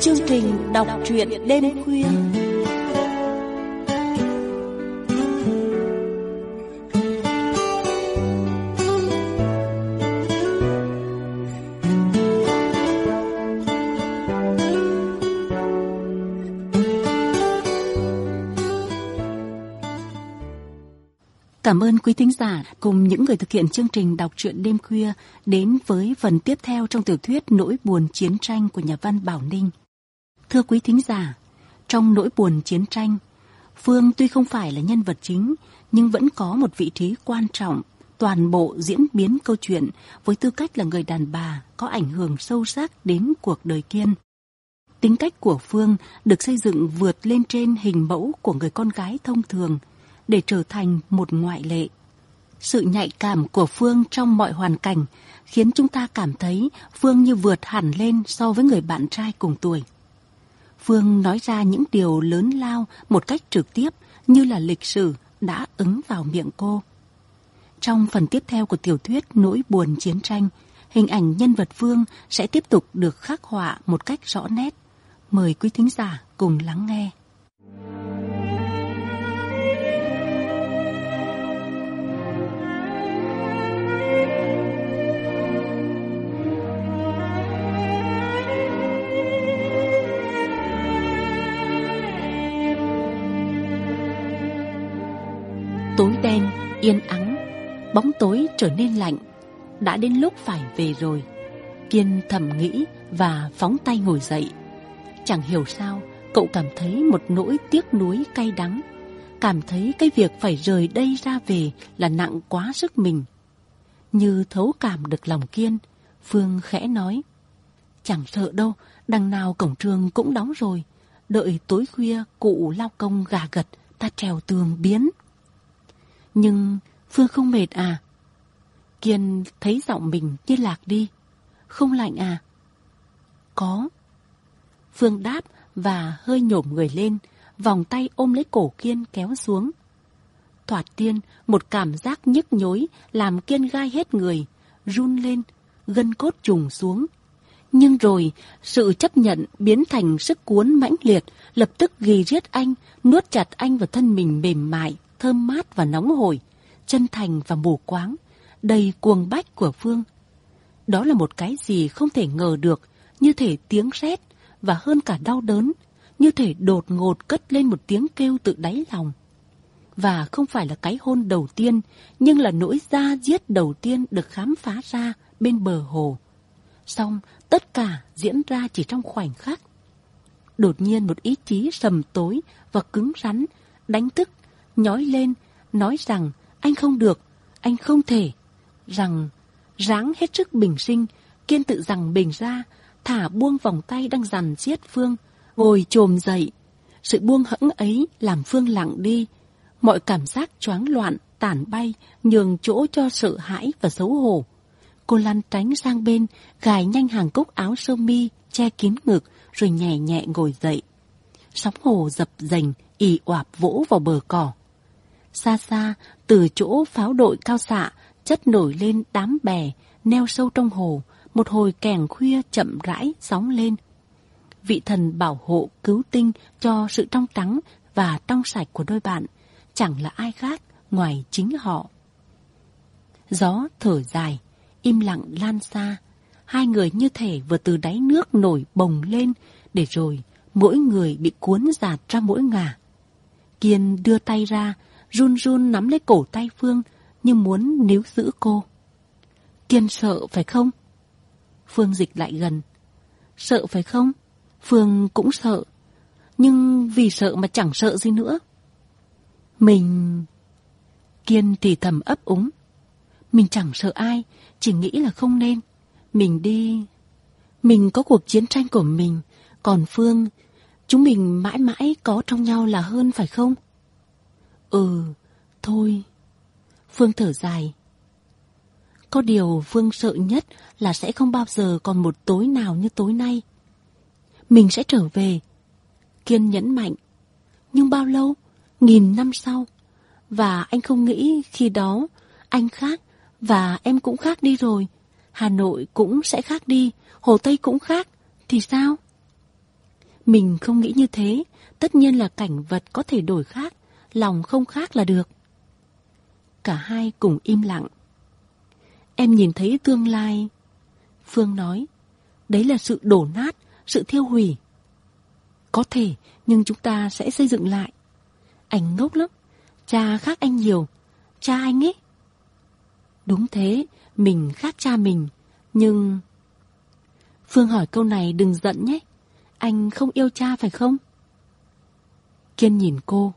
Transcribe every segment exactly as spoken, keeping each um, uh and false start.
chương trình đọc truyện đêm khuya. Cảm ơn quý thính giả cùng những người thực hiện chương trình đọc truyện đêm khuya đến với phần tiếp theo trong tiểu thuyết Nỗi buồn chiến tranh của nhà văn Bảo Ninh. Thưa quý thính giả, trong Nỗi buồn chiến tranh, Phương tuy không phải là nhân vật chính nhưng vẫn có một vị trí quan trọng, toàn bộ diễn biến câu chuyện với tư cách là người đàn bà có ảnh hưởng sâu sắc đến cuộc đời Kiên. Tính cách của Phương được xây dựng vượt lên trên hình mẫu của người con gái thông thường, để trở thành một ngoại lệ. Sự nhạy cảm của Phương trong mọi hoàn cảnh khiến chúng ta cảm thấy Phương như vượt hẳn lên so với người bạn trai cùng tuổi. Phương nói ra những điều lớn lao một cách trực tiếp như là lịch sử đã ứng vào miệng cô. Trong phần tiếp theo của tiểu thuyết Nỗi buồn chiến tranh, hình ảnh nhân vật Phương sẽ tiếp tục được khắc họa một cách rõ nét. Mời quý thính giả cùng lắng nghe. Tối đen, yên ắng, bóng tối trở nên lạnh. Đã đến lúc phải về rồi. Kiên thầm nghĩ và phóng tay ngồi dậy. Chẳng hiểu sao, cậu cảm thấy một nỗi tiếc nuối cay đắng. Cảm thấy cái việc phải rời đây ra về là nặng quá sức mình. Như thấu cảm được lòng Kiên, Phương khẽ nói: chẳng sợ đâu, đằng nào cổng trường cũng đóng rồi. Đợi tối khuya cụ lao công gà gật, ta trèo tường biến. Nhưng Phương không mệt à? Kiên thấy giọng mình như lạc đi. Không lạnh à? Có. Phương đáp và hơi nhổm người lên, vòng tay ôm lấy cổ Kiên kéo xuống. Thoạt tiên, một cảm giác nhức nhối làm Kiên gai hết người, run lên, gân cốt trùng xuống. Nhưng rồi, sự chấp nhận biến thành sức cuốn mãnh liệt, lập tức ghì riết anh, nuốt chặt anh vào thân mình mềm mại, thơm mát và nóng hổi, chân thành và mù quáng, đầy cuồng bách của Phương. Đó là một cái gì không thể ngờ được, như thể tiếng sét và hơn cả đau đớn, như thể đột ngột cất lên một tiếng kêu tự đáy lòng. Và không phải là cái hôn đầu tiên, nhưng là nỗi da diết đầu tiên được khám phá ra bên bờ hồ. Xong, tất cả diễn ra chỉ trong khoảnh khắc. Đột nhiên một ý chí sầm tối và cứng rắn, đánh thức, nhói lên, nói rằng anh không được, anh không thể. Rằng, ráng hết sức bình sinh, Kiên tự rằng bình ra, thả buông vòng tay đang giằng giết Phương, ngồi chồm dậy. Sự buông hẫng ấy làm Phương lặng đi. Mọi cảm giác choáng loạn, tản bay, nhường chỗ cho sợ hãi và xấu hổ. Cô lăn tránh sang bên, gài nhanh hàng cúc áo sơ mi, che kín ngực, rồi nhẹ nhẹ ngồi dậy. Sóng hồ dập dềnh, ì oạp vỗ vào bờ cỏ. Xa xa, từ chỗ pháo đội cao xạ, chất nổi lên đám bè, neo sâu trong hồ, một hồi kèn khuya chậm rãi sóng lên. Vị thần bảo hộ cứu tinh cho sự trong trắng và trong sạch của đôi bạn, chẳng là ai khác ngoài chính họ. Gió thở dài, im lặng lan xa, hai người như thể vừa từ đáy nước nổi bồng lên, để rồi mỗi người bị cuốn dạt ra mỗi ngả. Kiên đưa tay ra, run run nắm lấy cổ tay Phương như muốn níu giữ cô. Kiên sợ phải không? Phương dịch lại gần. Sợ phải không? Phương cũng sợ. Nhưng vì sợ mà chẳng sợ gì nữa. Mình... Kiên thì thầm ấp úng. Mình chẳng sợ ai, chỉ nghĩ là không nên. Mình đi... Mình có cuộc chiến tranh của mình, còn Phương... Chúng mình mãi mãi có trong nhau là hơn phải không? Ừ, thôi. Phương thở dài. Có điều Phương sợ nhất là sẽ không bao giờ còn một tối nào như tối nay. Mình sẽ trở về. Kiên nhấn mạnh. Nhưng bao lâu? Nghìn năm sau. Và anh không nghĩ khi đó anh khác và em cũng khác đi rồi. Hà Nội cũng sẽ khác đi, Hồ Tây cũng khác. Thì sao? Mình không nghĩ như thế, tất nhiên là cảnh vật có thể đổi khác, lòng không khác là được. Cả hai cùng im lặng. Em nhìn thấy tương lai. Phương nói, đấy là sự đổ nát, sự thiêu hủy. Có thể, nhưng chúng ta sẽ xây dựng lại. Anh ngốc lắm, cha khác anh nhiều. Cha anh ấy. Đúng thế, mình khác cha mình, nhưng... Phương hỏi câu này đừng giận nhé. Anh không yêu cha phải không? Kiên nhìn cô.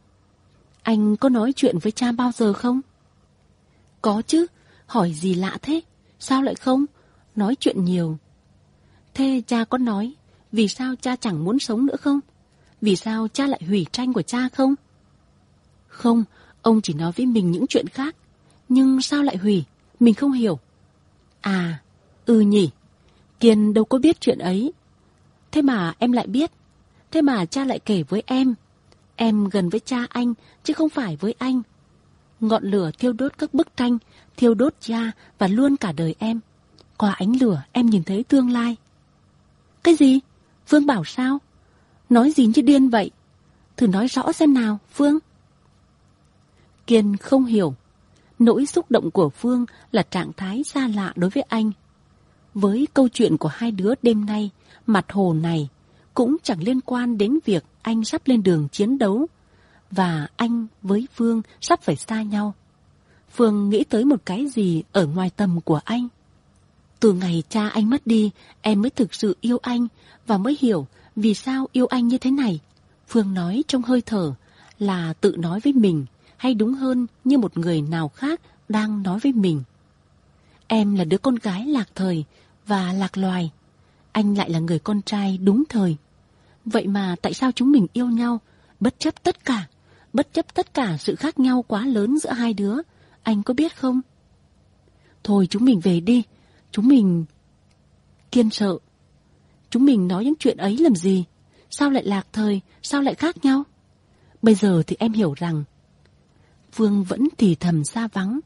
Anh có nói chuyện với cha bao giờ không? Có chứ, hỏi gì lạ thế? Sao lại không? Nói chuyện nhiều. Thế cha có nói vì sao cha chẳng muốn sống nữa không? Vì sao cha lại hủy tranh của cha không? Không, ông chỉ nói với mình những chuyện khác. Nhưng sao lại hủy? Mình không hiểu. À, ừ nhỉ. Kiên đâu có biết chuyện ấy. Thế mà em lại biết. Thế mà cha lại kể với em. Em gần với cha anh, chứ không phải với anh. Ngọn lửa thiêu đốt các bức tranh, thiêu đốt cha và luôn cả đời em. Qua ánh lửa em nhìn thấy tương lai. Cái gì? Phương bảo sao? Nói gì như điên vậy? Thử nói rõ xem nào, Phương. Kiên không hiểu. Nỗi xúc động của Phương là trạng thái xa lạ đối với anh. Với câu chuyện của hai đứa đêm nay, mặt hồ này cũng chẳng liên quan đến việc anh sắp lên đường chiến đấu và anh với Phương sắp phải xa nhau. Phương nghĩ tới một cái gì ở ngoài tầm của anh. Từ ngày cha anh mất đi, em mới thực sự yêu anh và mới hiểu vì sao yêu anh như thế này. Phương nói trong hơi thở là tự nói với mình, hay đúng hơn như một người nào khác đang nói với mình. Em là đứa con gái lạc thời và lạc loài. Anh lại là người con trai đúng thời. Vậy mà tại sao chúng mình yêu nhau, bất chấp tất cả, bất chấp tất cả sự khác nhau quá lớn giữa hai đứa, anh có biết không? Thôi chúng mình về đi, chúng mình... Kiên sợ. Chúng mình nói những chuyện ấy làm gì? Sao lại lạc thời, sao lại khác nhau? Bây giờ thì em hiểu rằng... Phương vẫn thì thầm xa vắng.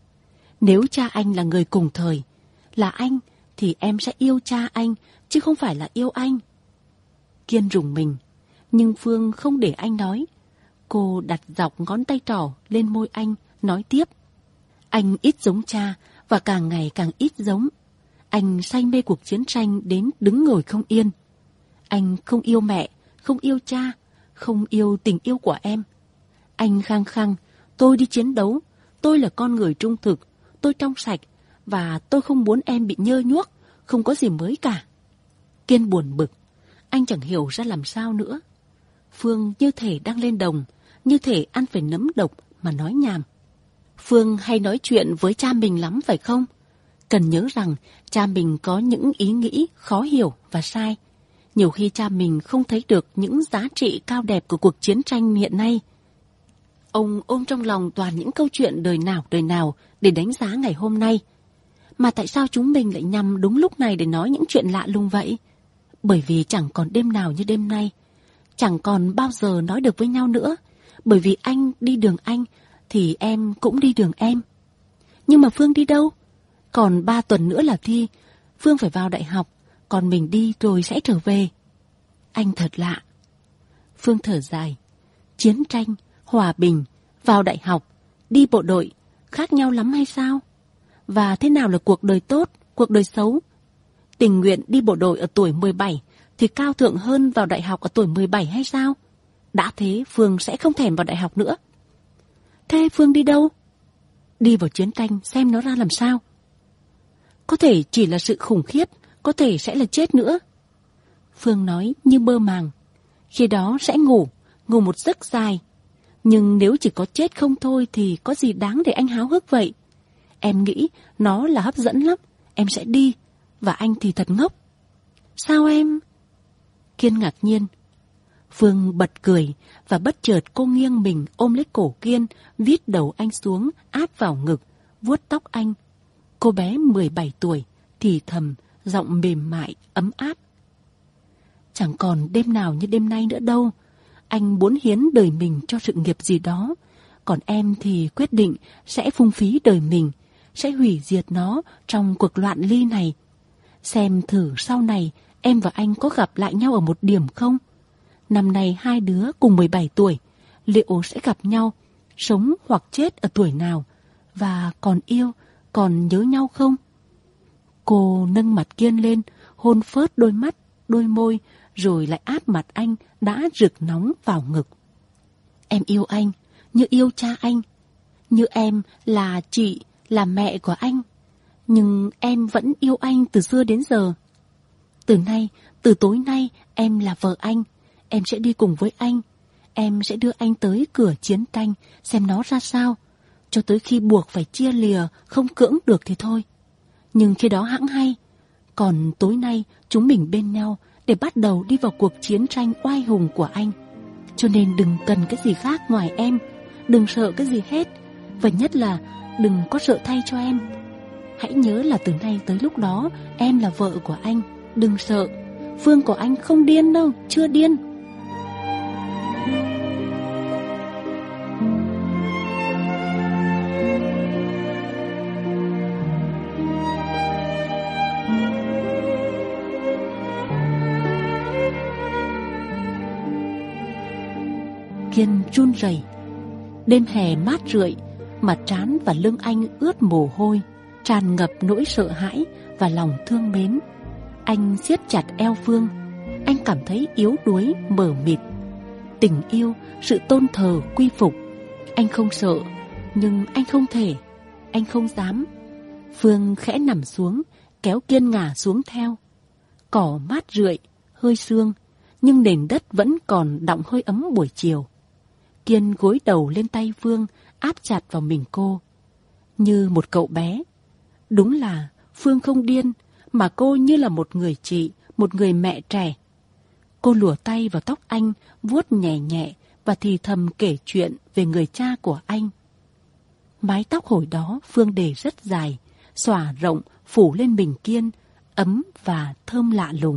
Nếu cha anh là người cùng thời, là anh, thì em sẽ yêu cha anh, chứ không phải là yêu anh. Kiên rùng mình, nhưng Phương không để anh nói. Cô đặt dọc ngón tay trỏ lên môi anh, nói tiếp. Anh ít giống cha và càng ngày càng ít giống. Anh say mê cuộc chiến tranh đến đứng ngồi không yên. Anh không yêu mẹ, không yêu cha, không yêu tình yêu của em. Anh khăng khăng, tôi đi chiến đấu, tôi là con người trung thực, tôi trong sạch và tôi không muốn em bị nhơ nhuốc, không có gì mới cả. Kiên buồn bực, anh chẳng hiểu ra làm sao nữa. Phương như thể đang lên đồng, như thể ăn phải nấm độc mà nói nhảm. Phương hay nói chuyện với cha mình lắm phải không? Cần nhớ rằng cha mình có những ý nghĩ khó hiểu và sai. Nhiều khi cha mình không thấy được những giá trị cao đẹp của cuộc chiến tranh hiện nay. Ông ôm trong lòng toàn những câu chuyện đời nào đời nào để đánh giá ngày hôm nay. Mà tại sao chúng mình lại nhằm đúng lúc này để nói những chuyện lạ lùng vậy? Bởi vì chẳng còn đêm nào như đêm nay. Chẳng còn bao giờ nói được với nhau nữa. Bởi vì anh đi đường anh, thì em cũng đi đường em. Nhưng mà Phương đi đâu? Còn ba tuần nữa là thi. Phương phải vào đại học, còn mình đi rồi sẽ trở về. Anh thật lạ. Phương thở dài. Chiến tranh, hòa bình, vào đại học, đi bộ đội, khác nhau lắm hay sao? Và thế nào là cuộc đời tốt, cuộc đời xấu? Tình nguyện đi bộ đội ở tuổi mười bảy thì cao thượng hơn vào đại học ở tuổi mười bảy hay sao? Đã thế Phương sẽ không thèm vào đại học nữa. Thế Phương đi đâu? Đi vào chiến tranh xem nó ra làm sao. Có thể chỉ là sự khủng khiếp, có thể sẽ là chết nữa. Phương nói như mơ màng. Khi đó sẽ ngủ, ngủ một giấc dài. Nhưng nếu chỉ có chết không thôi thì có gì đáng để anh háo hức vậy? Em nghĩ nó là hấp dẫn lắm. Em sẽ đi. Và anh thì thật ngốc. Sao em? Kiên ngạc nhiên. Phương bật cười và bất chợt cô nghiêng mình ôm lấy cổ Kiên, vít đầu anh xuống, áp vào ngực, vuốt tóc anh. Cô bé mười bảy tuổi, thì thầm, giọng mềm mại, ấm áp. Chẳng còn đêm nào như đêm nay nữa đâu. Anh muốn hiến đời mình cho sự nghiệp gì đó. Còn em thì quyết định sẽ phung phí đời mình, sẽ hủy diệt nó trong cuộc loạn ly này. Xem thử sau này em và anh có gặp lại nhau ở một điểm không? Năm nay hai đứa cùng mười bảy tuổi, liệu sẽ gặp nhau, sống hoặc chết ở tuổi nào? Và còn yêu, còn nhớ nhau không? Cô nâng mặt Kiên lên, hôn phớt đôi mắt, đôi môi, rồi lại áp mặt anh đã rực nóng vào ngực. Em yêu anh, như yêu cha anh. Như em là chị, là mẹ của anh. Nhưng em vẫn yêu anh từ xưa đến giờ. Từ nay, từ tối nay, em là vợ anh. Em sẽ đi cùng với anh. Em sẽ đưa anh tới cửa chiến tranh, xem nó ra sao. Cho tới khi buộc phải chia lìa, không cưỡng được thì thôi. Nhưng khi đó hẵng hay. Còn tối nay, chúng mình bên nhau để bắt đầu đi vào cuộc chiến tranh oai hùng của anh. Cho nên đừng cần cái gì khác ngoài em. Đừng sợ cái gì hết. Và nhất là đừng có sợ thay cho em. Hãy nhớ là từ nay tới lúc đó em là vợ của anh. Đừng sợ. Phương của anh không điên đâu, chưa điên. Kiên run rẩy. Đêm hè mát rượi, mặt trán và lưng anh ướt mồ hôi, tràn ngập nỗi sợ hãi và lòng thương mến. Anh siết chặt eo Phương. Anh cảm thấy yếu đuối, mờ mịt. Tình yêu, sự tôn thờ, quy phục. Anh không sợ, nhưng anh không thể, anh không dám. Phương khẽ nằm xuống, kéo Kiên ngả xuống theo. Cỏ mát rượi, hơi sương, nhưng nền đất vẫn còn đọng hơi ấm buổi chiều. Kiên gối đầu lên tay Phương, áp chặt vào mình cô, như một cậu bé. Đúng là Phương không điên, mà cô như là một người chị, một người mẹ trẻ. Cô lùa tay vào tóc anh, vuốt nhẹ nhẹ và thì thầm kể chuyện về người cha của anh. Mái tóc hồi đó Phương để rất dài, xõa rộng phủ lên mình Kiên, ấm và thơm lạ lùng.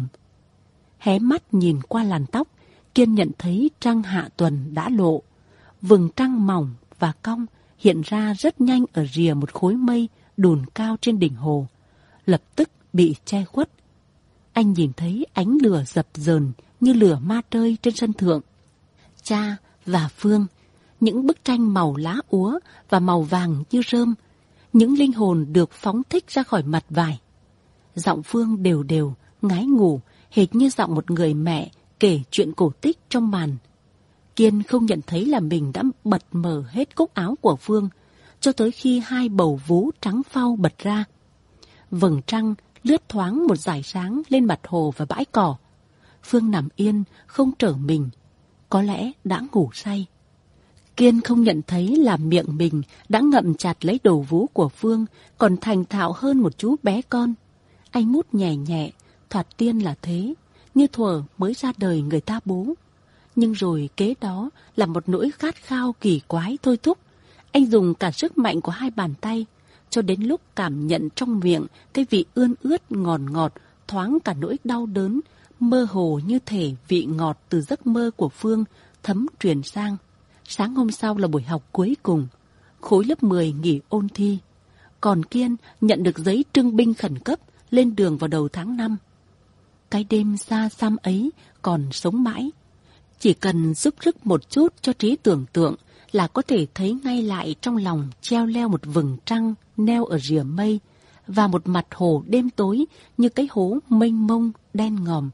Hé mắt nhìn qua làn tóc, Kiên nhận thấy trăng hạ tuần đã lộ. Vầng trăng mỏng và cong hiện ra rất nhanh ở rìa một khối mây đùn cao trên đỉnh hồ, lập tức bị che khuất. Anh nhìn thấy ánh lửa dập dờn như lửa ma trơi trên sân thượng. Cha và Phương, những bức tranh màu lá úa và màu vàng như rơm, những linh hồn được phóng thích ra khỏi mặt vải. Giọng Phương đều đều, ngái ngủ, hệt như giọng một người mẹ kể chuyện cổ tích trong màn. Kiên không nhận thấy là mình đã bật mở hết cúc áo của Phương, cho tới khi hai bầu vú trắng phau bật ra. Vầng trăng lướt thoáng một dải sáng lên mặt hồ và bãi cỏ. Phương nằm yên, không trở mình, có lẽ đã ngủ say. Kiên không nhận thấy là miệng mình đã ngậm chặt lấy đầu vú của Phương, còn thành thạo hơn một chú bé con. Anh mút nhẹ nhẹ, thoạt tiên là thế, như thuở mới ra đời người ta bú. Nhưng rồi kế đó là một nỗi khát khao kỳ quái thôi thúc. Anh dùng cả sức mạnh của hai bàn tay, cho đến lúc cảm nhận trong miệng cái vị ươn ướt ngọt ngọt, thoáng cả nỗi đau đớn, mơ hồ như thể vị ngọt từ giấc mơ của Phương thấm truyền sang. Sáng hôm sau là buổi học cuối cùng, khối lớp mười nghỉ ôn thi. Còn Kiên nhận được giấy trưng binh khẩn cấp lên đường vào đầu tháng năm. Cái đêm xa xăm ấy còn sống mãi. Chỉ cần giúp sức một chút cho trí tưởng tượng là có thể thấy ngay lại trong lòng treo leo một vầng trăng neo ở rìa mây và một mặt hồ đêm tối như cái hố mênh mông đen ngòm.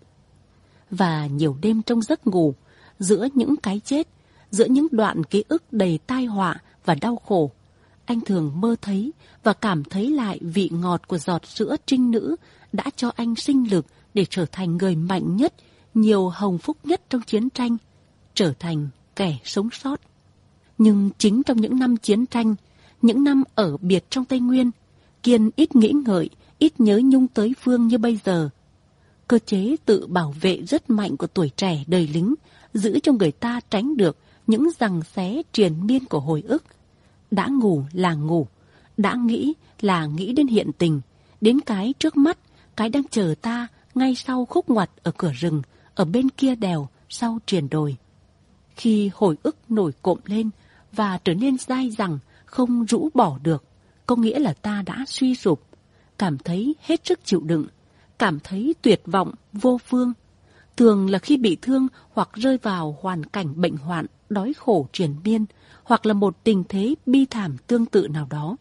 Và nhiều đêm trong giấc ngủ, giữa những cái chết, giữa những đoạn ký ức đầy tai họa và đau khổ, anh thường mơ thấy và cảm thấy lại vị ngọt của giọt sữa trinh nữ đã cho anh sinh lực để trở thành người mạnh nhất, nhiều hồng phúc nhất trong chiến tranh, trở thành kẻ sống sót. Nhưng chính trong những năm chiến tranh, những năm ở biệt trong Tây Nguyên, Kiên ít nghĩ ngợi, ít nhớ nhung tới Phương như bây giờ. Cơ chế tự bảo vệ rất mạnh của tuổi trẻ đời lính giữ cho người ta tránh được những giằng xé triền miên của hồi ức. Đã ngủ là ngủ, đã nghĩ là nghĩ đến hiện tình, đến cái trước mắt, cái đang chờ ta ngay sau khúc ngoặt ở cửa rừng, ở bên kia đèo, sau triền đồi. Khi hồi ức nổi cộm lên và trở nên dai dẳng, không rũ bỏ được, có nghĩa là ta đã suy sụp, cảm thấy hết sức chịu đựng, cảm thấy tuyệt vọng, vô phương. Thường là khi bị thương hoặc rơi vào hoàn cảnh bệnh hoạn, đói khổ triền miên, hoặc là một tình thế bi thảm tương tự nào đó.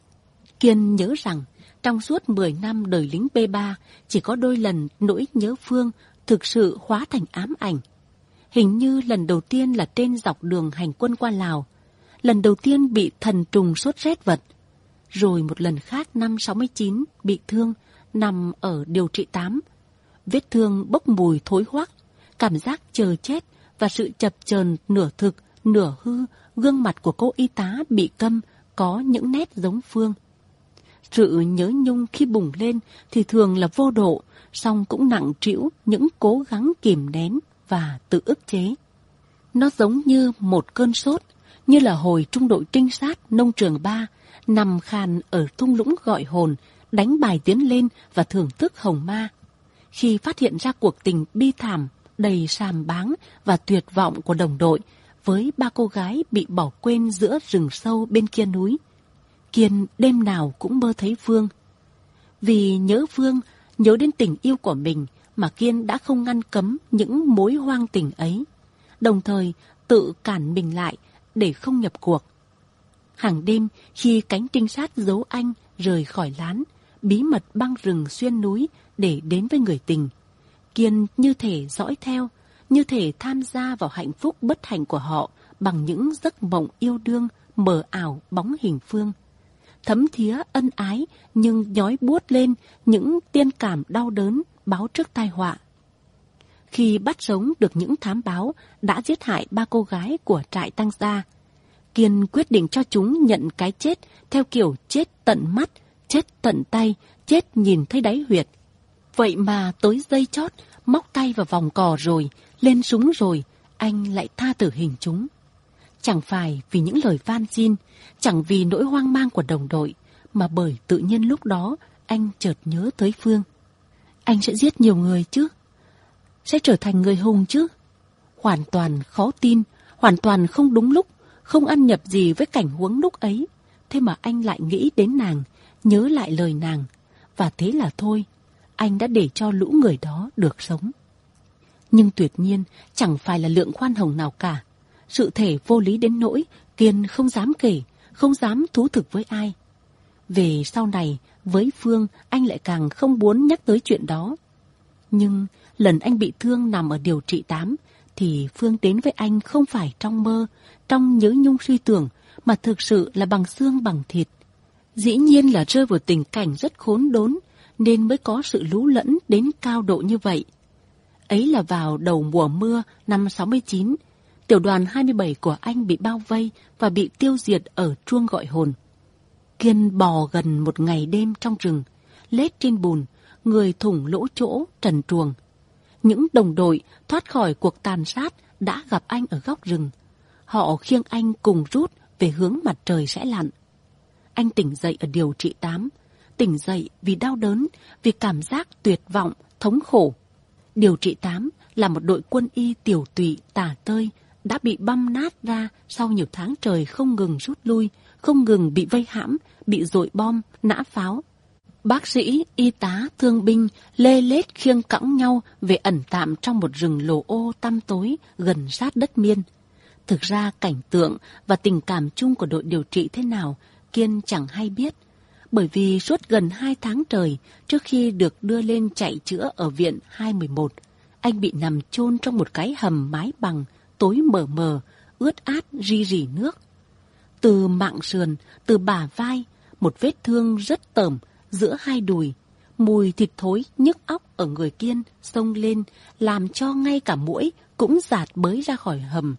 Kiên nhớ rằng, trong suốt mười năm đời lính B ba, chỉ có đôi lần nỗi nhớ Phương thực sự hóa thành ám ảnh. Hình như lần đầu tiên là trên dọc đường hành quân qua Lào, lần đầu tiên bị thần trùng sốt rét vật, rồi một lần khác năm sáu mươi chín bị thương, nằm ở điều trị tám. Vết thương bốc mùi thối hoắc, cảm giác chờ chết và sự chập chờn nửa thực, nửa hư, gương mặt của cô y tá bị câm có những nét giống Phương. Sự nhớ nhung khi bùng lên thì thường là vô độ, song cũng nặng trĩu những cố gắng kìm nén và tự ức chế. Nó giống như một cơn sốt, như là hồi trung đội trinh sát nông trường ba nằm khàn ở thung lũng gọi hồn, đánh bài tiến lên và thưởng thức hồng ma. Khi phát hiện ra cuộc tình bi thảm, đầy sàm báng và tuyệt vọng của đồng đội với ba cô gái bị bỏ quên giữa rừng sâu bên kia núi, Kiên đêm nào cũng mơ thấy Phương. Vì nhớ Phương, nhớ đến tình yêu của mình mà Kiên đã không ngăn cấm những mối hoang tình ấy, đồng thời tự cản mình lại để không nhập cuộc. Hàng đêm khi cánh trinh sát giấu anh rời khỏi lán, bí mật băng rừng xuyên núi để đến với người tình, Kiên như thể dõi theo, như thể tham gia vào hạnh phúc bất hạnh của họ bằng những giấc mộng yêu đương mờ ảo bóng hình Phương. Thấm thía ân ái nhưng nhói buốt lên những tiên cảm đau đớn báo trước tai họa. Khi bắt sống được những thám báo đã giết hại ba cô gái của trại Tăng Gia, Kiên quyết định cho chúng nhận cái chết theo kiểu chết tận mắt, chết tận tay, chết nhìn thấy đáy huyệt. Vậy mà tới giây chót, móc tay vào vòng cò rồi, lên súng rồi, anh lại tha tử hình chúng. Chẳng phải vì những lời van xin, chẳng vì nỗi hoang mang của đồng đội, mà bởi tự nhiên lúc đó anh chợt nhớ tới Phương. Anh sẽ giết nhiều người chứ? Sẽ trở thành người hùng chứ? Hoàn toàn khó tin, hoàn toàn không đúng lúc, không ăn nhập gì với cảnh huống lúc ấy. Thế mà anh lại nghĩ đến nàng, nhớ lại lời nàng. Và thế là thôi, anh đã để cho lũ người đó được sống. Nhưng tuyệt nhiên chẳng phải là lượng khoan hồng nào cả. Sự thể vô lý đến nỗi Kiên không dám kể, không dám thú thực với ai. Về sau này, với Phương, anh lại càng không muốn nhắc tới chuyện đó. Nhưng lần anh bị thương nằm ở điều trị tám, thì Phương đến với anh không phải trong mơ, trong nhớ nhung suy tưởng, mà thực sự là bằng xương bằng thịt. Dĩ nhiên là rơi vào tình cảnh rất khốn đốn, nên mới có sự lú lẫn đến cao độ như vậy. Ấy là vào đầu mùa mưa năm sáu mươi chín, tiểu đoàn hai mươi bảy của anh bị bao vây và bị tiêu diệt ở chuông gọi hồn. Kiên bò gần một ngày đêm trong rừng, lết trên bùn, người thủng lỗ chỗ, trần truồng. Những đồng đội thoát khỏi cuộc tàn sát đã gặp anh ở góc rừng. Họ khiêng anh cùng rút về hướng mặt trời sẽ lặn. Anh tỉnh dậy ở điều trị tám, tỉnh dậy vì đau đớn, vì cảm giác tuyệt vọng, thống khổ. Điều trị tám là một đội quân y tiểu tụy, tả tơi, đã bị băm nát ra sau nhiều tháng trời không ngừng rút lui, không ngừng bị vây hãm, bị dội bom, nã pháo. Bác sĩ, y tá, thương binh lê lết khiêng cõng nhau về ẩn tạm trong một rừng lồ ô tăm tối gần sát đất miên. Thực ra cảnh tượng và tình cảm chung của đội điều trị thế nào, Kiên chẳng hay biết. Bởi vì suốt gần hai tháng trời trước khi được đưa lên chạy chữa ở viện hai một một, anh bị nằm chôn trong một cái hầm mái bằng, tối mờ mờ, ướt át ri rỉ nước. Từ mạng sườn, từ bả vai, một vết thương rất tởm giữa hai đùi, mùi thịt thối nhức óc ở người Kiên xông lên, làm cho ngay cả muỗi cũng dạt bới ra khỏi hầm.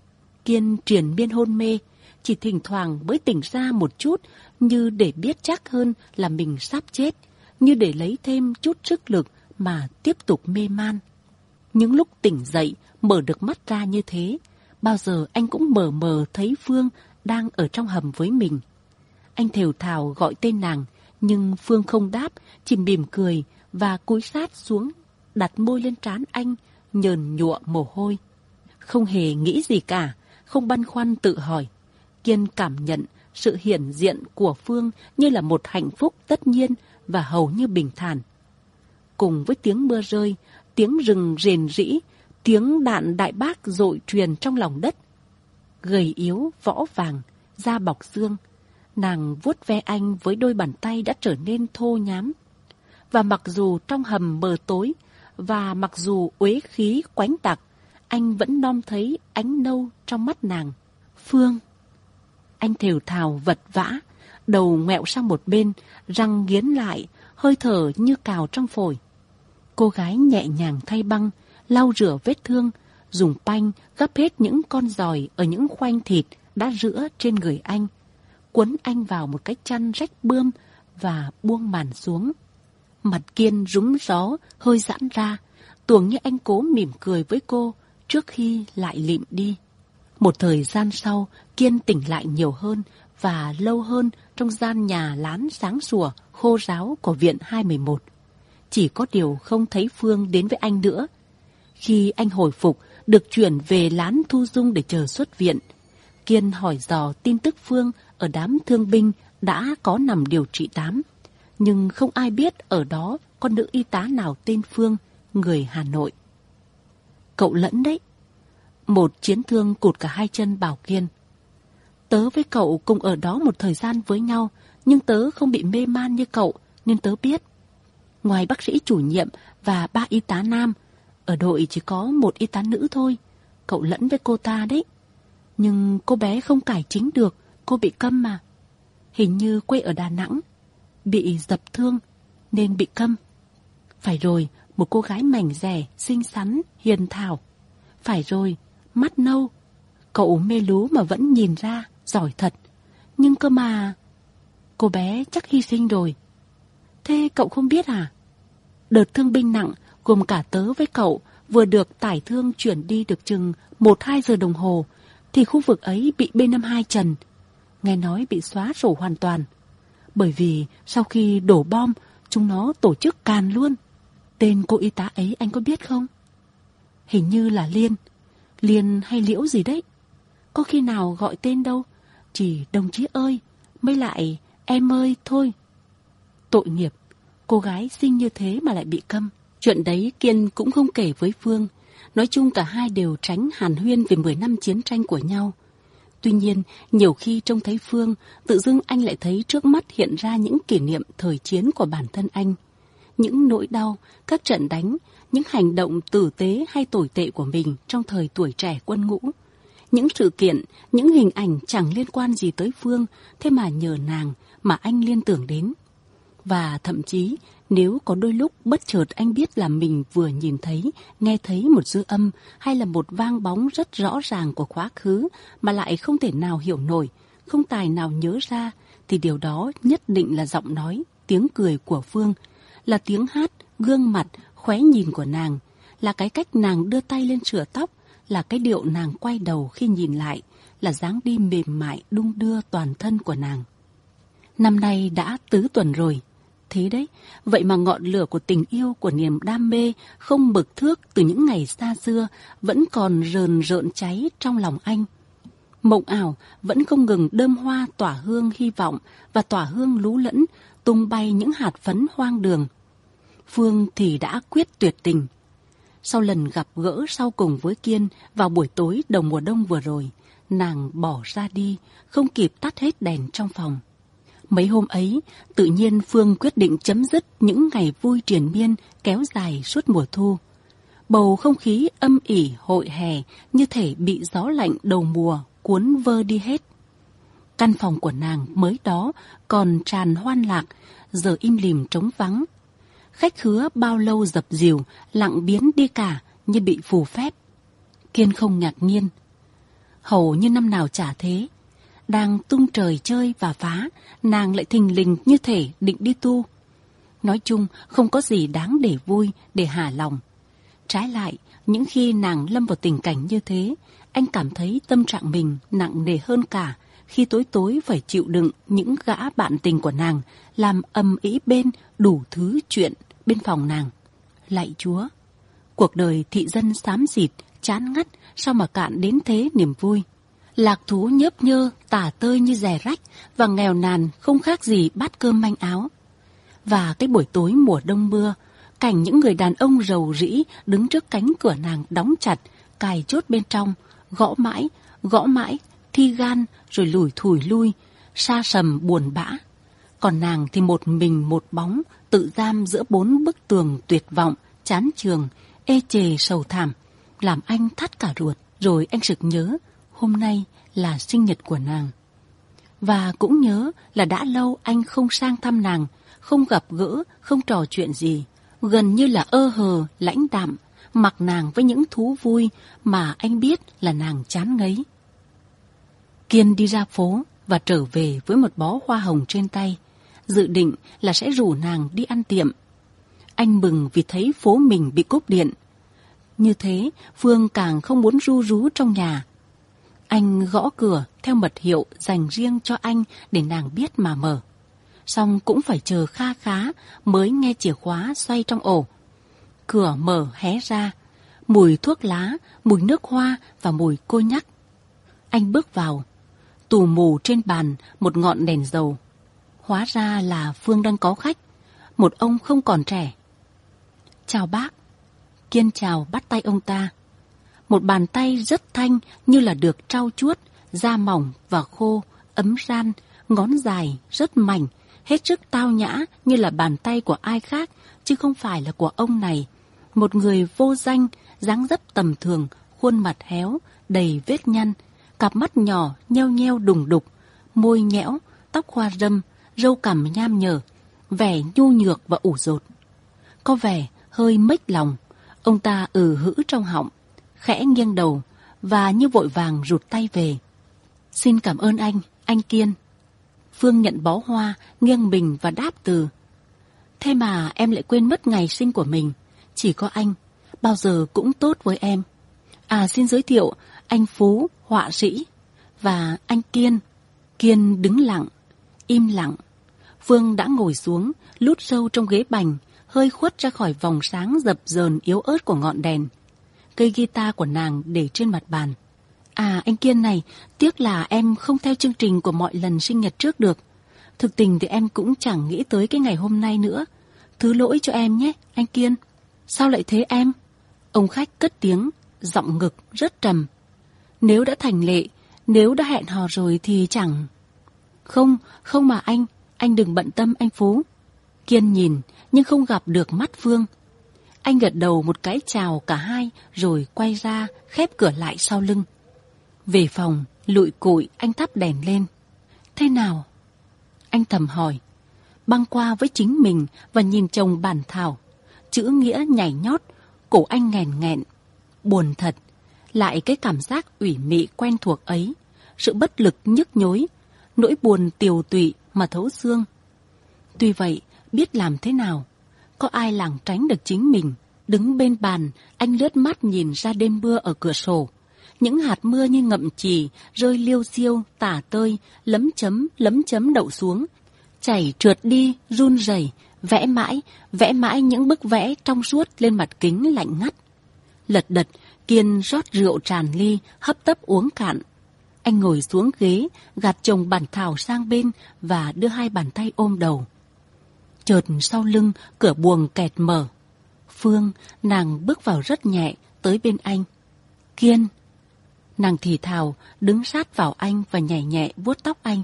Kiên triền miên hôn mê, chỉ thỉnh thoảng mới tỉnh ra một chút, như để biết chắc hơn là mình sắp chết, như để lấy thêm chút sức lực mà tiếp tục mê man. Những lúc tỉnh dậy, mở được mắt ra như thế, bao giờ anh cũng mờ mờ thấy Phương đang ở trong hầm với mình. Anh thều thào gọi tên nàng, nhưng Phương không đáp, chỉ mỉm cười và cúi sát xuống, đặt môi lên trán anh, nhờn nhụa mồ hôi. Không hề nghĩ gì cả, không băn khoăn tự hỏi. Kiên cảm nhận sự hiển diện của Phương như là một hạnh phúc tất nhiên và hầu như bình thản. cùng với tiếng mưa rơi, tiếng rừng rền rĩ, tiếng đạn đại bác dội truyền trong lòng đất. Gầy yếu, võ vàng, da bọc xương, nàng vuốt ve anh với đôi bàn tay đã trở nên thô nhám. Và mặc dù trong hầm mờ tối, và mặc dù uế khí quánh tạc, anh vẫn nom thấy ánh nâu trong mắt nàng. Phương! Anh thều thào vật vã, đầu ngoẹo sang một bên, răng nghiến lại, hơi thở như cào trong phổi. Cô gái nhẹ nhàng thay băng, lau rửa vết thương, dùng panh gắp hết những con giòi ở những khoanh thịt đã rữa trên người anh, quấn anh vào một cái chăn rách bươm và buông màn xuống. Mặt Kiên rúm gió, hơi giãn ra, tưởng như anh cố mỉm cười với cô trước khi lại lịm đi. Một thời gian sau, Kiên tỉnh lại nhiều hơn và lâu hơn trong gian nhà lán sáng sủa, khô ráo của viện hai một một. Chỉ có điều không thấy Phương đến với anh nữa. Khi anh hồi phục, được chuyển về lán thu dung để chờ xuất viện, Kiên hỏi dò tin tức Phương ở đám thương binh đã có nằm điều trị tám. Nhưng không ai biết ở đó có nữ y tá nào tên Phương, người Hà Nội. Cậu Lẫn đấy. Một chiến thương cụt cả hai chân bảo Kiên. Tớ với cậu cùng ở đó một thời gian với nhau, nhưng tớ không bị mê man như cậu, nên tớ biết. Ngoài bác sĩ chủ nhiệm và ba y tá nam, ở đội chỉ có một y tá nữ thôi. Cậu Lẫn với cô ta đấy. Nhưng cô bé không cải chính được, cô bị câm mà. Hình như quê ở Đà Nẵng, bị dập thương nên bị câm. Phải rồi, một cô gái mảnh dẻ, xinh xắn, hiền thảo. Phải rồi, mắt nâu. Cậu mê lú mà vẫn nhìn ra, giỏi thật. Nhưng cơ mà... Cô bé chắc hy sinh rồi. Thế cậu không biết à? Đợt thương binh nặng gồm cả tớ với cậu vừa được tải thương chuyển đi được chừng một hai giờ đồng hồ, thì khu vực ấy bị B năm mươi hai trần. Nghe nói bị xóa sổ hoàn toàn. Bởi vì sau khi đổ bom, chúng nó tổ chức càn luôn. Tên cô y tá ấy anh có biết không? Hình như là Liên. Liên hay Liễu gì đấy. Có khi nào gọi tên đâu. Chỉ đồng chí ơi, mới lại em ơi thôi. Tội nghiệp, cô gái xinh như thế mà lại bị câm. Chuyện đấy Kiên cũng không kể với Phương. Nói chung cả hai đều tránh hàn huyên về mười năm chiến tranh của nhau. Tuy nhiên, nhiều khi trông thấy Phương, tự dưng anh lại thấy trước mắt hiện ra những kỷ niệm thời chiến của bản thân anh. Những nỗi đau, các trận đánh, những hành động tử tế hay tồi tệ của mình trong thời tuổi trẻ quân ngũ. Những sự kiện, những hình ảnh chẳng liên quan gì tới Phương, thế mà nhờ nàng mà anh liên tưởng đến. Và thậm chí, nếu có đôi lúc bất chợt anh biết là mình vừa nhìn thấy, nghe thấy một dư âm hay là một vang bóng rất rõ ràng của quá khứ mà lại không thể nào hiểu nổi, không tài nào nhớ ra, thì điều đó nhất định là giọng nói, tiếng cười của Phương, là tiếng hát, gương mặt, khóe nhìn của nàng, là cái cách nàng đưa tay lên sửa tóc, là cái điệu nàng quay đầu khi nhìn lại, là dáng đi mềm mại đung đưa toàn thân của nàng. Năm nay đã tứ tuần rồi. Thế đấy, vậy mà ngọn lửa của tình yêu, của niềm đam mê không mực thước từ những ngày xa xưa vẫn còn rờn rợn cháy trong lòng anh. Mộng ảo vẫn không ngừng đơm hoa tỏa hương hy vọng và tỏa hương lú lẫn, tung bay những hạt phấn hoang đường. Phương thì đã quyết tuyệt tình. Sau lần gặp gỡ sau cùng với Kiên vào buổi tối đầu mùa đông vừa rồi, nàng bỏ ra đi, không kịp tắt hết đèn trong phòng. Mấy hôm ấy, tự nhiên Phương quyết định chấm dứt những ngày vui triền miên kéo dài suốt mùa thu. Bầu không khí âm ỉ hội hè như thể bị gió lạnh đầu mùa cuốn vơ đi hết. Căn phòng của nàng mới đó còn tràn hoan lạc, giờ im lìm trống vắng. Khách khứa bao lâu dập dìu, lặng biến đi cả như bị phù phép. Kiên không ngạc nhiên. Hầu như năm nào chả thế. Đang tung trời chơi và phá, nàng lại thình lình như thể định đi tu. Nói chung không có gì đáng để vui, để hả lòng. Trái lại, những khi nàng lâm vào tình cảnh như thế, anh cảm thấy tâm trạng mình nặng nề hơn cả khi tối tối phải chịu đựng những gã bạn tình của nàng làm ầm ĩ bên đủ thứ chuyện bên phòng nàng. Lạy Chúa, cuộc đời thị dân xám xịt, chán ngắt, sao mà cạn đến thế niềm vui. Lạc thú nhớp nhơ, tả tơi như rè rách và nghèo nàn không khác gì bát cơm manh áo. Và cái buổi tối mùa đông mưa, Cảnh những người đàn ông rầu rĩ đứng trước cánh cửa nàng đóng chặt, cài chốt bên trong, gõ mãi, gõ mãi, thi gan rồi lủi thủi lui, sa sầm buồn bã. Còn nàng thì một mình một bóng, tự giam giữa bốn bức tường tuyệt vọng, chán chường, ê chề sầu thảm, làm anh thắt cả ruột. Rồi anh sực nhớ, hôm nay là sinh nhật của nàng. Và cũng nhớ là đã lâu anh không sang thăm nàng, không gặp gỡ, không trò chuyện gì, gần như là ơ hờ, lãnh đạm, mặc nàng với những thú vui mà anh biết là nàng chán ngấy. Kiên đi ra phố và trở về với một bó hoa hồng trên tay, dự định là sẽ rủ nàng đi ăn tiệm. Anh mừng vì thấy phố mình bị cúp điện. Như thế, Phương càng không muốn ru rú trong nhà. Anh gõ cửa theo mật hiệu dành riêng cho anh để nàng biết mà mở. Xong cũng phải chờ kha khá mới nghe chìa khóa xoay trong ổ. Cửa mở hé ra, mùi thuốc lá, mùi nước hoa và mùi cô nhắc. Anh bước vào, tù mù trên bàn một ngọn đèn dầu. Hóa ra là Phương đang có khách, một ông không còn trẻ. Chào bác. Kiên chào bắt tay ông ta. Một bàn tay rất thanh như là được trau chuốt, da mỏng và khô, ấm ran, ngón dài, rất mảnh, hết sức tao nhã như là bàn tay của ai khác, chứ không phải là của ông này. Một người vô danh, dáng dấp tầm thường, khuôn mặt héo, đầy vết nhăn, cặp mắt nhỏ, nheo nheo đùng đục, môi nhẽo, tóc hoa râm, râu cằm nham nhở, vẻ nhu nhược và ủ dột. Có vẻ hơi mếch lòng, ông ta ừ hữ trong họng, khẽ nghiêng đầu và như vội vàng rụt tay về. Xin cảm ơn anh, anh Kiên. Phương nhận bó hoa, nghiêng mình và đáp từ. Thế mà em lại quên mất ngày sinh của mình. Chỉ có anh, bao giờ cũng tốt với em. À xin giới thiệu, anh Phú, họa sĩ. Và anh Kiên. Kiên đứng lặng, im lặng. Phương đã ngồi xuống, lút sâu trong ghế bành, hơi khuất ra khỏi vòng sáng dập dờn yếu ớt của ngọn đèn. Cây guitar của nàng để trên mặt bàn. À anh Kiên này, tiếc là em không theo chương trình của mọi lần sinh nhật trước được. Thực tình thì em cũng chẳng nghĩ tới cái ngày hôm nay nữa. Thứ lỗi cho em nhé, anh Kiên. Sao lại thế em? Ông khách cất tiếng, giọng ngực rất trầm. Nếu đã thành lệ, nếu đã hẹn hò rồi thì chẳng... Không, không mà anh, anh đừng bận tâm anh Phú. Kiên nhìn, nhưng không gặp được mắt Phương. Anh gật đầu một cái chào cả hai, rồi quay ra, khép cửa lại sau lưng. Về phòng, lụi cụi, anh thắp đèn lên. Thế nào? Anh thầm hỏi, băng qua với chính mình và nhìn chồng bản thảo. Chữ nghĩa nhảy nhót, cổ anh nghẹn nghẹn. Buồn thật, lại cái cảm giác ủy mị quen thuộc ấy. Sự bất lực nhức nhối, nỗi buồn tiều tụy mà thấu xương. Tuy vậy, biết làm thế nào? Có ai lảng tránh được chính mình? Đứng bên bàn, anh lướt mắt nhìn ra đêm mưa ở cửa sổ. Những hạt mưa như ngậm chì, rơi liêu xiêu, tả tơi, lấm chấm, lấm chấm đậu xuống. Chảy trượt đi, run rẩy, vẽ mãi, vẽ mãi những bức vẽ trong suốt lên mặt kính lạnh ngắt. Lật đật, Kiên rót rượu tràn ly, hấp tấp uống cạn. Anh ngồi xuống ghế, gạt chồng bản thảo sang bên và đưa hai bàn tay ôm đầu. Chợt sau lưng, cửa buồng kẹt mở. Phương, nàng bước vào rất nhẹ, tới bên anh. Kiên. Nàng thì thào, đứng sát vào anh và nhẹ nhẹ vuốt tóc anh.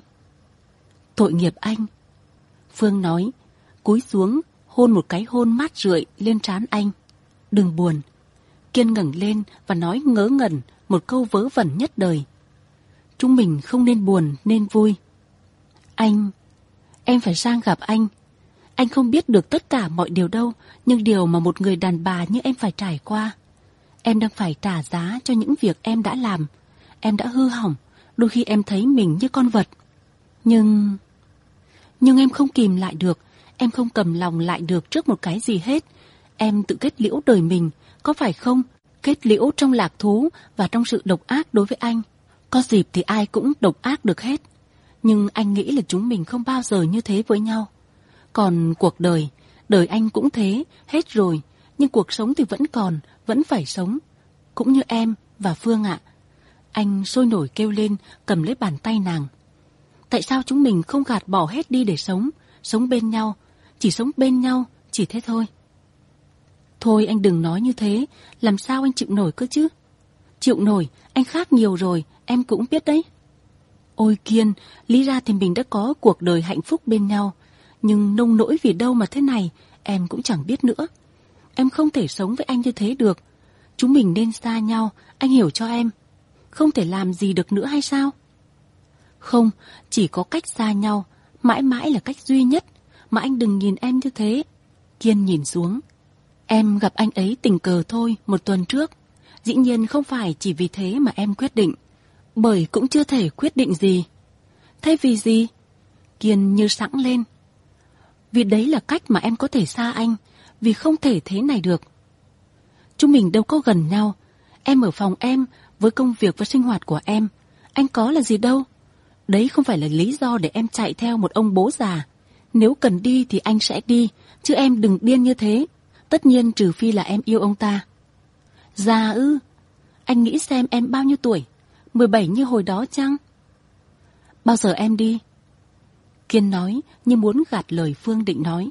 Tội nghiệp anh. Phương nói, cúi xuống, hôn một cái hôn mát rượi lên trán anh. Đừng buồn. Kiên ngẩng lên và nói ngớ ngẩn một câu vớ vẩn nhất đời. Chúng mình không nên buồn, nên vui. Anh, em phải sang gặp anh. Anh không biết được tất cả mọi điều đâu, nhưng điều mà một người đàn bà như em phải trải qua. Em đang phải trả giá cho những việc em đã làm. Em đã hư hỏng, đôi khi em thấy mình như con vật. Nhưng... Nhưng em không kìm lại được, em không cầm lòng lại được trước một cái gì hết. Em tự kết liễu đời mình, có phải không? Kết liễu trong lạc thú và trong sự độc ác đối với anh. Có dịp thì ai cũng độc ác được hết. Nhưng anh nghĩ là chúng mình không bao giờ như thế với nhau. Còn cuộc đời, đời anh cũng thế, hết rồi. Nhưng cuộc sống thì vẫn còn, vẫn phải sống. Cũng như em và Phương ạ. Anh sôi nổi kêu lên, cầm lấy bàn tay nàng. Tại sao chúng mình không gạt bỏ hết đi để sống, sống bên nhau, chỉ sống bên nhau, chỉ thế thôi. Thôi anh đừng nói như thế, làm sao anh chịu nổi cơ chứ? Chịu nổi, anh khác nhiều rồi, em cũng biết đấy. Ôi Kiên, lý ra thì mình đã có cuộc đời hạnh phúc bên nhau, nhưng nông nỗi vì đâu mà thế này, em cũng chẳng biết nữa. Em không thể sống với anh như thế được. Chúng mình nên xa nhau, anh hiểu cho em. Không thể làm gì được nữa hay sao? Không, chỉ có cách xa nhau, mãi mãi là cách duy nhất, mà anh đừng nhìn em như thế. Kiên nhìn xuống. Em gặp anh ấy tình cờ thôi, một tuần trước. Dĩ nhiên không phải chỉ vì thế mà em quyết định, bởi cũng chưa thể quyết định gì. Thế vì gì? Kiên như sẵn lên. Vì đấy là cách mà em có thể xa anh, vì không thể thế này được. Chúng mình đâu có gần nhau. Em ở phòng em, với công việc và sinh hoạt của em. Anh có là gì đâu. Đấy không phải là lý do để em chạy theo một ông bố già. Nếu cần đi thì anh sẽ đi, chứ em đừng điên như thế. Tất nhiên trừ phi là em yêu ông ta. Già ư? Anh nghĩ xem em bao nhiêu tuổi? mười bảy như hồi đó chăng? Bao giờ em đi? Kiên nói như muốn gạt lời Phương định nói.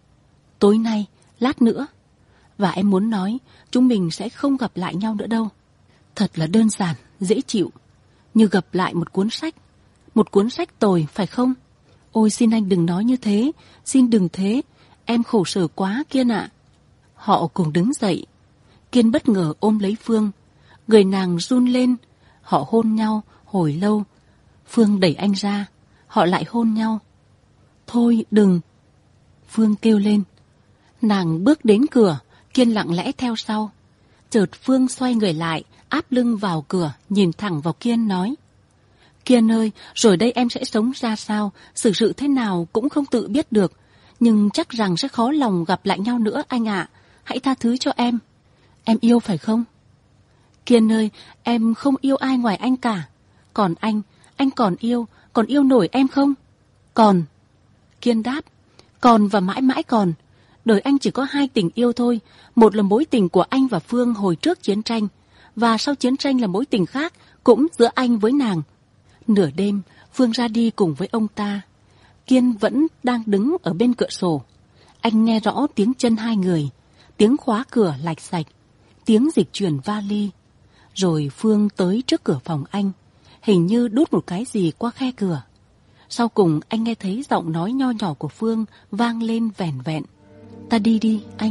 Tối nay, lát nữa. Và em muốn nói chúng mình sẽ không gặp lại nhau nữa đâu. Thật là đơn giản, dễ chịu. Như gặp lại một cuốn sách. Một cuốn sách tồi, phải không? Ôi xin anh đừng nói như thế. Xin đừng thế. Em khổ sở quá Kiên ạ. Họ cùng đứng dậy. Kiên bất ngờ ôm lấy Phương. Người nàng run lên. Họ hôn nhau hồi lâu. Phương đẩy anh ra. Họ lại hôn nhau. Thôi đừng. Phương kêu lên. Nàng bước đến cửa. Kiên lặng lẽ theo sau. Chợt Phương xoay người lại, áp lưng vào cửa, nhìn thẳng vào Kiên nói. Kiên ơi, rồi đây em sẽ sống ra sao, xử sự thế nào cũng không tự biết được. Nhưng chắc rằng sẽ khó lòng gặp lại nhau nữa anh ạ. Hãy tha thứ cho em. Em yêu phải không? Kiên ơi, em không yêu ai ngoài anh cả. Còn anh, anh còn yêu, còn yêu nổi em không? Còn. Kiên đáp. Còn và mãi mãi còn. Đời anh chỉ có hai tình yêu thôi. Một là mối tình của anh và Phương hồi trước chiến tranh. Và sau chiến tranh là mối tình khác, cũng giữa anh với nàng. Nửa đêm, Phương ra đi cùng với ông ta. Kiên vẫn đang đứng ở bên cửa sổ. Anh nghe rõ tiếng chân hai người, tiếng khóa cửa lạch sạch, tiếng dịch chuyển vali. Rồi Phương tới trước cửa phòng anh, hình như đút một cái gì qua khe cửa. Sau cùng anh nghe thấy giọng nói nho nhỏ của Phương vang lên vẻn vẹn. Ta đi đi anh.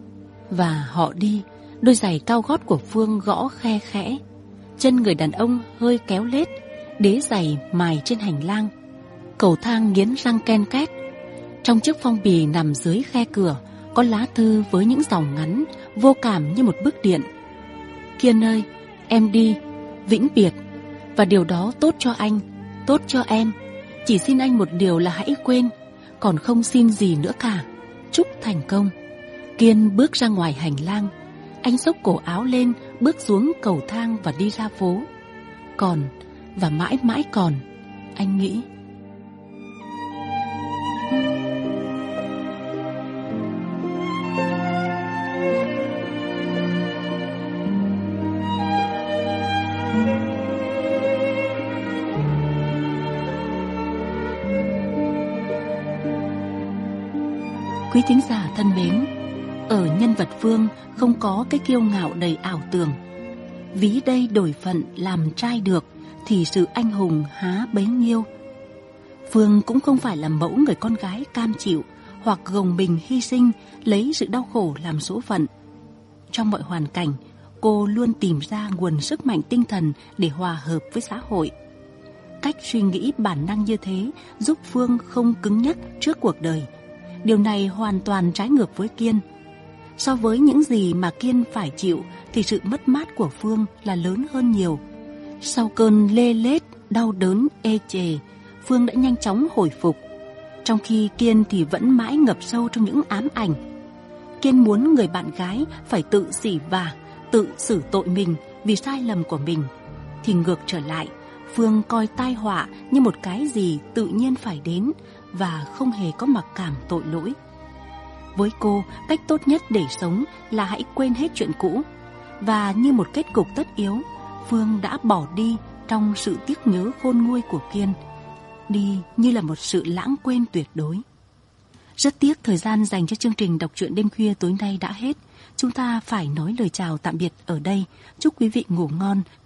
Và họ đi. Đôi giày cao gót của Phương gõ khe khẽ. Chân người đàn ông hơi kéo lết. Đế giày mài trên hành lang. Cầu thang nghiến răng ken két. Trong chiếc phong bì nằm dưới khe cửa có lá thư với những dòng ngắn, vô cảm như một bức điện. Kiên ơi, em đi, vĩnh biệt. Và điều đó tốt cho anh, tốt cho em. Chỉ xin anh một điều là hãy quên. Còn không xin gì nữa cả. Chúc thành công. Kiên bước ra ngoài hành lang. Anh xốc cổ áo lên, bước xuống cầu thang và đi ra phố. Còn, và mãi mãi còn, anh nghĩ. Quý thính giả thân mến, ở nhân vật Phương không có cái kiêu ngạo đầy ảo tưởng. Ví đây đổi phận làm trai được thì sự anh hùng há bấy nhiêu. Phương cũng không phải là mẫu người con gái cam chịu hoặc gồng mình hy sinh lấy sự đau khổ làm số phận. Trong mọi hoàn cảnh, cô luôn tìm ra nguồn sức mạnh tinh thần để hòa hợp với xã hội. Cách suy nghĩ bản năng như thế giúp Phương không cứng nhắc trước cuộc đời. Điều này hoàn toàn trái ngược với Kiên. So với những gì mà Kiên phải chịu thì sự mất mát của Phương là lớn hơn nhiều. Sau cơn lê lết, đau đớn, ê chề, Phương đã nhanh chóng hồi phục. Trong khi Kiên thì vẫn mãi ngập sâu trong những ám ảnh. Kiên muốn người bạn gái phải tự sỉ vả, tự xử tội mình vì sai lầm của mình. Thì ngược trở lại, Phương coi tai họa như một cái gì tự nhiên phải đến và không hề có mặc cảm tội lỗi. Với cô, cách tốt nhất để sống là hãy quên hết chuyện cũ. Và như một kết cục tất yếu, Phương đã bỏ đi trong sự tiếc nhớ khôn nguôi của Kiên. Đi như là một sự lãng quên tuyệt đối. Rất tiếc thời gian dành cho chương trình đọc truyện đêm khuya tối nay đã hết. Chúng ta phải nói lời chào tạm biệt ở đây. Chúc quý vị ngủ ngon